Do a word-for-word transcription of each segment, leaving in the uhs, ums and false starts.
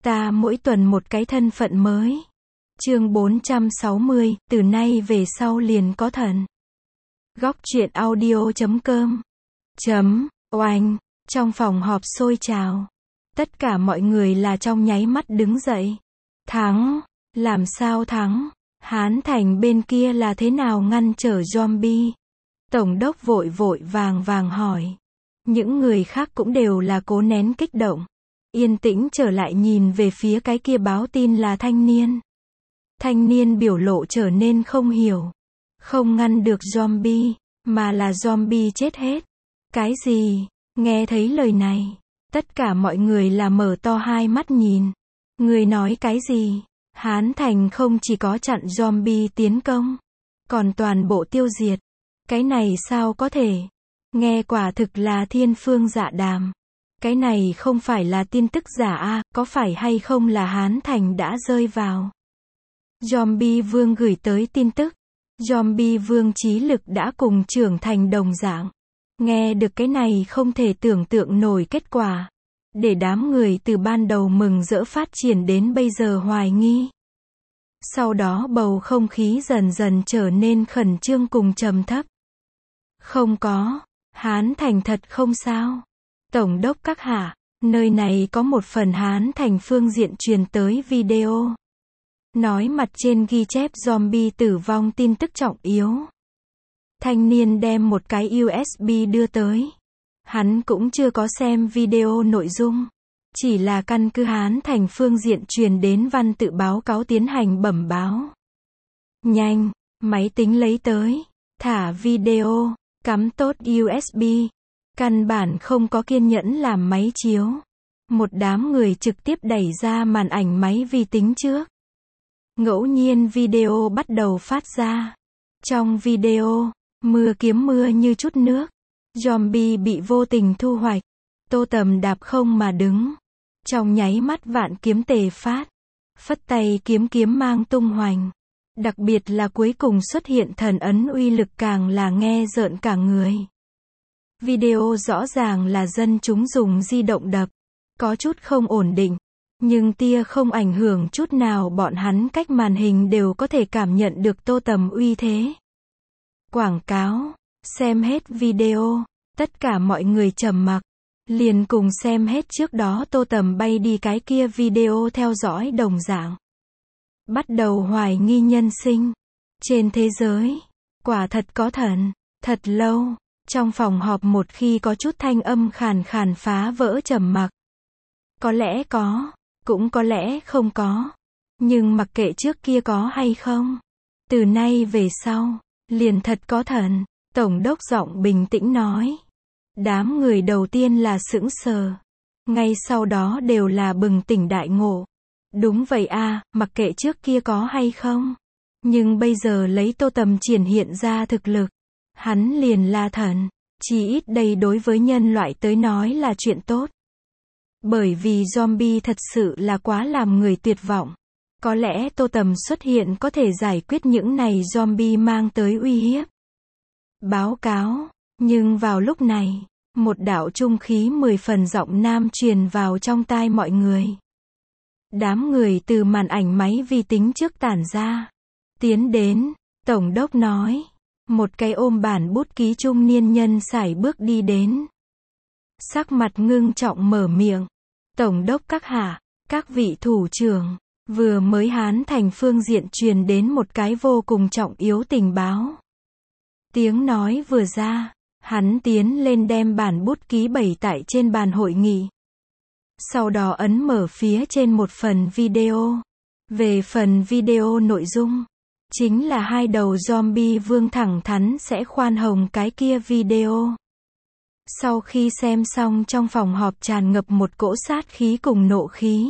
Ta mỗi tuần một cái thân phận mới. Chương bốn trăm sáu mươi, từ nay về sau liền có thần. Góc truyện audio chấm com. Chấm, oanh, trong phòng họp sôi trào. Tất cả mọi người là trong nháy mắt đứng dậy. Thắng, làm sao thắng? Hán Thành bên kia là thế nào ngăn trở zombie? Tổng đốc vội vội vàng vàng hỏi. Những người khác cũng đều là cố nén kích động. Yên tĩnh trở lại nhìn về phía cái kia báo tin là thanh niên. Thanh niên biểu lộ trở nên không hiểu. Không ngăn được zombie, mà là zombie chết hết. Cái gì? Nghe thấy lời này, tất cả mọi người là mở to hai mắt nhìn. Người nói cái gì? Hán Thành không chỉ có chặn zombie tiến công, còn toàn bộ tiêu diệt. Cái này sao có thể? Nghe quả thực là thiên phương dạ đàm. Cái này không phải là tin tức giả a, à, có phải hay không là Hán Thành đã rơi vào? Zombie Vương gửi tới tin tức. Zombie Vương trí lực đã cùng trưởng thành đồng dạng. Nghe được cái này không thể tưởng tượng nổi kết quả. Để đám người từ ban đầu mừng rỡ phát triển đến bây giờ hoài nghi. Sau đó bầu không khí dần dần trở nên khẩn trương cùng trầm thấp. Không có, Hán Thành thật không sao. Tổng đốc các hạ, nơi này có một phần Hán Thành phương diện truyền tới video. Nói mặt trên ghi chép zombie tử vong tin tức trọng yếu. Thanh niên đem một cái u ét bê đưa tới. Hắn cũng chưa có xem video nội dung. Chỉ là căn cứ Hán Thành phương diện truyền đến văn tự báo cáo tiến hành bẩm báo. Nhanh, máy tính lấy tới. Thả video, cắm tốt u ét bê. Căn bản không có kiên nhẫn làm máy chiếu. Một đám người trực tiếp đẩy ra màn ảnh máy vi tính trước. Ngẫu nhiên video bắt đầu phát ra. Trong video, mưa kiếm mưa như chút nước. Zombie bị vô tình thu hoạch. Tô Tầm đạp không mà đứng. Trong nháy mắt vạn kiếm tề phát. Phất tay kiếm kiếm mang tung hoành. Đặc biệt là cuối cùng xuất hiện thần ấn uy lực càng là nghe rợn cả người. Video rõ ràng là dân chúng dùng di động đập. Có chút không ổn định. Nhưng tia không ảnh hưởng chút nào, bọn hắn cách màn hình đều có thể cảm nhận được Tô Tầm uy thế. Quảng cáo. Xem hết video. Tất cả mọi người trầm mặc. Liền cùng xem hết trước đó Tô Tầm bay đi cái kia video theo dõi đồng dạng. Bắt đầu hoài nghi nhân sinh. Trên thế giới, quả thật có thần. Thật lâu, trong phòng họp một khi có chút thanh âm khàn khàn phá vỡ trầm mặc. Có lẽ có, cũng có lẽ không có. Nhưng mặc kệ trước kia có hay không, từ nay về sau, liền thật có thần. Tổng đốc giọng bình tĩnh nói. Đám người đầu tiên là sững sờ. Ngay sau đó đều là bừng tỉnh đại ngộ. Đúng vậy a, mặc kệ trước kia có hay không. Nhưng bây giờ lấy Tô Tầm triển hiện ra thực lực. Hắn liền là thần. Chỉ ít đây đối với nhân loại tới nói là chuyện tốt. Bởi vì zombie thật sự là quá làm người tuyệt vọng. Có lẽ Tô Tầm xuất hiện có thể giải quyết những này zombie mang tới uy hiếp. Báo cáo. Nhưng vào lúc này, một đạo trung khí mười phần giọng nam truyền vào trong tai mọi người. Đám người từ màn ảnh máy vi tính trước tản ra. Tiến đến, Tổng đốc nói. Một cái ôm bản bút ký trung niên nhân sải bước đi đến. Sắc mặt ngưng trọng mở miệng. Tổng đốc các hạ, các vị thủ trưởng, vừa mới Hán Thành phương diện truyền đến một cái vô cùng trọng yếu tình báo. Tiếng nói vừa ra, hắn tiến lên đem bản bút ký bày tại trên bàn hội nghị. Sau đó ấn mở phía trên một phần video. Về phần video nội dung, chính là hai đầu zombie vương thẳng thắn sẽ khoan hồng cái kia video. Sau khi xem xong trong phòng họp tràn ngập một cỗ sát khí cùng nộ khí.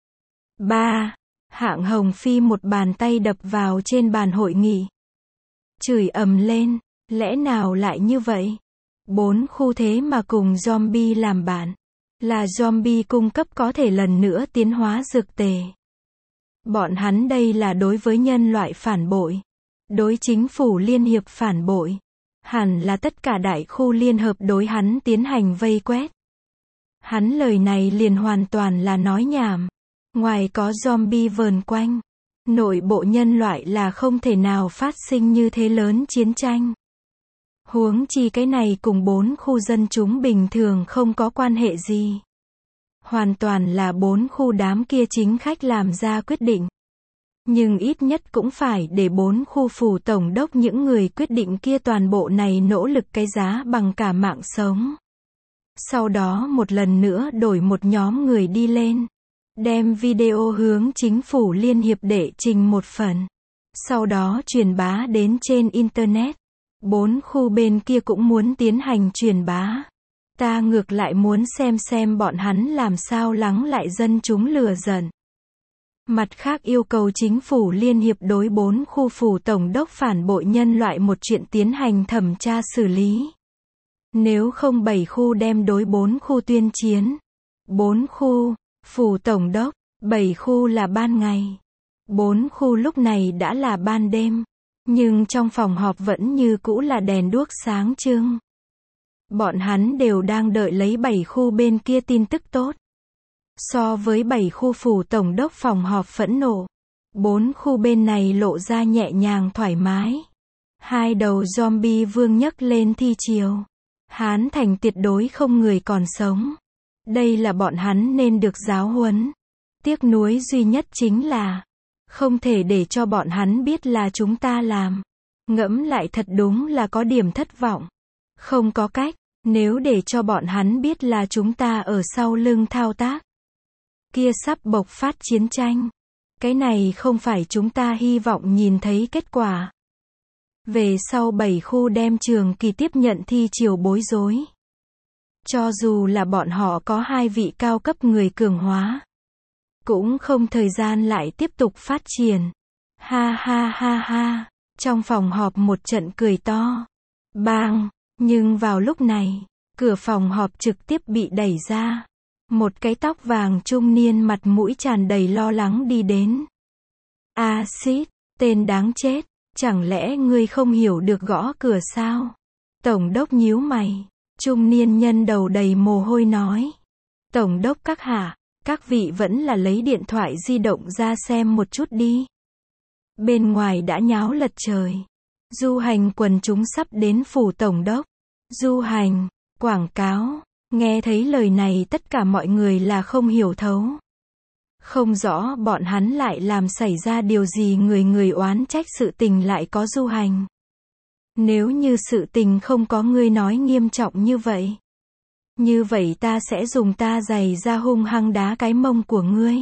ba. Hạng Hồng Phi một bàn tay đập vào trên bàn hội nghị. Chửi ầm lên, lẽ nào lại như vậy? Bốn khu thế mà cùng zombie làm bạn. Là zombie cung cấp có thể lần nữa tiến hóa dược tề. Bọn hắn đây là đối với nhân loại phản bội. Đối chính phủ liên hiệp phản bội. Hẳn là tất cả đại khu liên hợp đối hắn tiến hành vây quét. Hắn lời này liền hoàn toàn là nói nhảm. Ngoài có zombie vờn quanh, nội bộ nhân loại là không thể nào phát sinh như thế lớn chiến tranh. Huống chi cái này cùng bốn khu dân chúng bình thường không có quan hệ gì. Hoàn toàn là bốn khu đám kia chính khách làm ra quyết định. Nhưng ít nhất cũng phải để bốn khu phủ tổng đốc những người quyết định kia toàn bộ này nỗ lực cái giá bằng cả mạng sống. Sau đó một lần nữa đổi một nhóm người đi lên. Đem video hướng chính phủ liên hiệp đệ trình một phần. Sau đó truyền bá đến trên Internet. Bốn khu bên kia cũng muốn tiến hành truyền bá. Ta ngược lại muốn xem xem bọn hắn làm sao lắng lại dân chúng lừa giận. Mặt khác yêu cầu chính phủ liên hiệp đối bốn khu phủ tổng đốc phản bội nhân loại một chuyện tiến hành thẩm tra xử lý. Nếu không bảy khu đem đối bốn khu tuyên chiến. Bốn khu, phủ tổng đốc, bảy khu là ban ngày. Bốn khu lúc này đã là ban đêm. Nhưng trong phòng họp vẫn như cũ là đèn đuốc sáng trưng. Bọn hắn đều đang đợi lấy bảy khu bên kia tin tức tốt. So với bảy khu phủ tổng đốc phòng họp phẫn nộ, bốn khu bên này lộ ra nhẹ nhàng thoải mái. Hai đầu zombie vương nhấc lên thi chiều. Hán thành tuyệt đối không người còn sống. Đây là bọn hắn nên được giáo huấn. Tiếc nuối duy nhất chính là không thể để cho bọn hắn biết là chúng ta làm. Ngẫm lại thật đúng là có điểm thất vọng. Không có cách, nếu để cho bọn hắn biết là chúng ta ở sau lưng thao tác. Kia sắp bộc phát chiến tranh. Cái này không phải chúng ta hy vọng nhìn thấy kết quả. Về sau bảy khu đem trường kỳ tiếp nhận thi chiều bối rối. Cho dù là bọn họ có hai vị cao cấp người cường hóa. Cũng không thời gian lại tiếp tục phát triển. Ha ha ha ha. Trong phòng họp một trận cười to. Bang. Nhưng vào lúc này, cửa phòng họp trực tiếp bị đẩy ra. Một cái tóc vàng trung niên mặt mũi tràn đầy lo lắng đi đến. Axit, tên đáng chết, chẳng lẽ ngươi không hiểu được gõ cửa sao? Tổng đốc nhíu mày. Trung niên nhân đầu đầy mồ hôi nói. Tổng đốc các hạ, các vị vẫn là lấy điện thoại di động ra xem một chút đi. Bên ngoài đã nháo lật trời. Du hành quần chúng sắp đến phủ tổng đốc. Du hành, quảng cáo. Nghe thấy lời này tất cả mọi người là không hiểu thấu. Không rõ bọn hắn lại làm xảy ra điều gì người người oán trách sự tình lại có du hành. Nếu như sự tình không có ngươi nói nghiêm trọng như vậy. Như vậy ta sẽ dùng ta giày ra hung hăng đá cái mông của ngươi.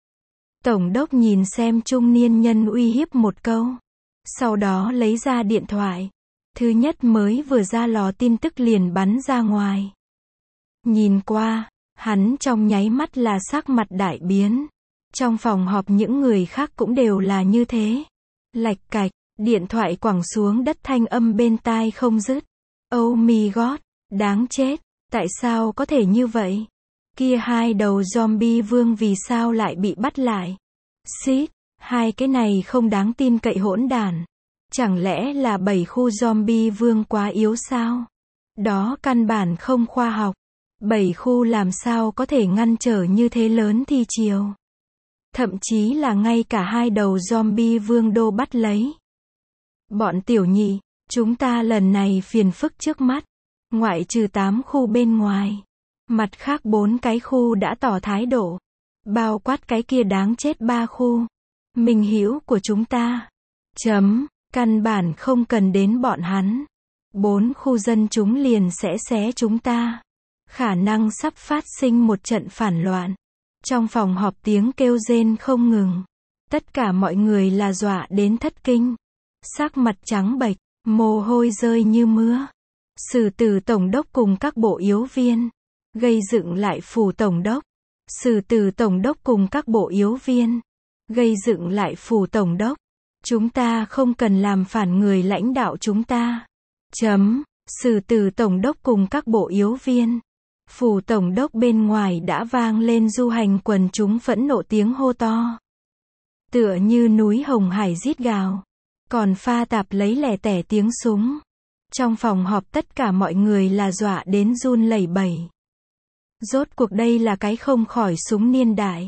Tổng đốc nhìn xem trung niên nhân uy hiếp một câu. Sau đó lấy ra điện thoại. Thứ nhất mới vừa ra lò tin tức liền bắn ra ngoài. Nhìn qua, hắn trong nháy mắt là sắc mặt đại biến. Trong phòng họp những người khác cũng đều là như thế. Lạch cạch, điện thoại quẳng xuống đất thanh âm bên tai không dứt. Oh my god, đáng chết, tại sao có thể như vậy? Kia hai đầu zombie vương vì sao lại bị bắt lại? Xít, hai cái này không đáng tin cậy hỗn đản. Chẳng lẽ là bảy khu zombie vương quá yếu sao? Đó căn bản không khoa học. Bảy khu làm sao có thể ngăn trở như thế lớn thi chiều. Thậm chí là ngay cả hai đầu zombie vương đô bắt lấy. Bọn tiểu nhị, chúng ta lần này phiền phức trước mắt. Ngoại trừ tám khu bên ngoài. Mặt khác bốn cái khu đã tỏ thái độ. Bao quát cái kia đáng chết ba khu. Minh hữu của chúng ta. Chấm, căn bản không cần đến bọn hắn. Bốn khu dân chúng liền sẽ xé chúng ta. Khả năng sắp phát sinh một trận phản loạn. Trong phòng họp tiếng kêu rên không ngừng. Tất cả mọi người là dọa đến thất kinh. Sắc mặt trắng bệch, mồ hôi rơi như mưa. Xử tử tổng đốc cùng các bộ yếu viên. Gây dựng lại phủ tổng đốc. Xử tử tổng đốc cùng các bộ yếu viên. Gây dựng lại phủ tổng đốc. Chúng ta không cần làm phản người lãnh đạo chúng ta. Chấm. Xử tử tổng đốc cùng các bộ yếu viên. Phủ tổng đốc bên ngoài đã vang lên du hành quần chúng phẫn nộ tiếng hô to. Tựa như núi Hồng Hải rít gào. Còn pha tạp lấy lẻ tẻ tiếng súng. Trong phòng họp tất cả mọi người là dọa đến run lẩy bẩy. Rốt cuộc đây là cái không khỏi súng niên đại.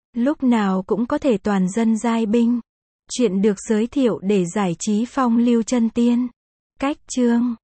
Lúc nào cũng có thể toàn dân giai binh. Chuyện được giới thiệu để giải trí phong lưu chân tiên. Cách chương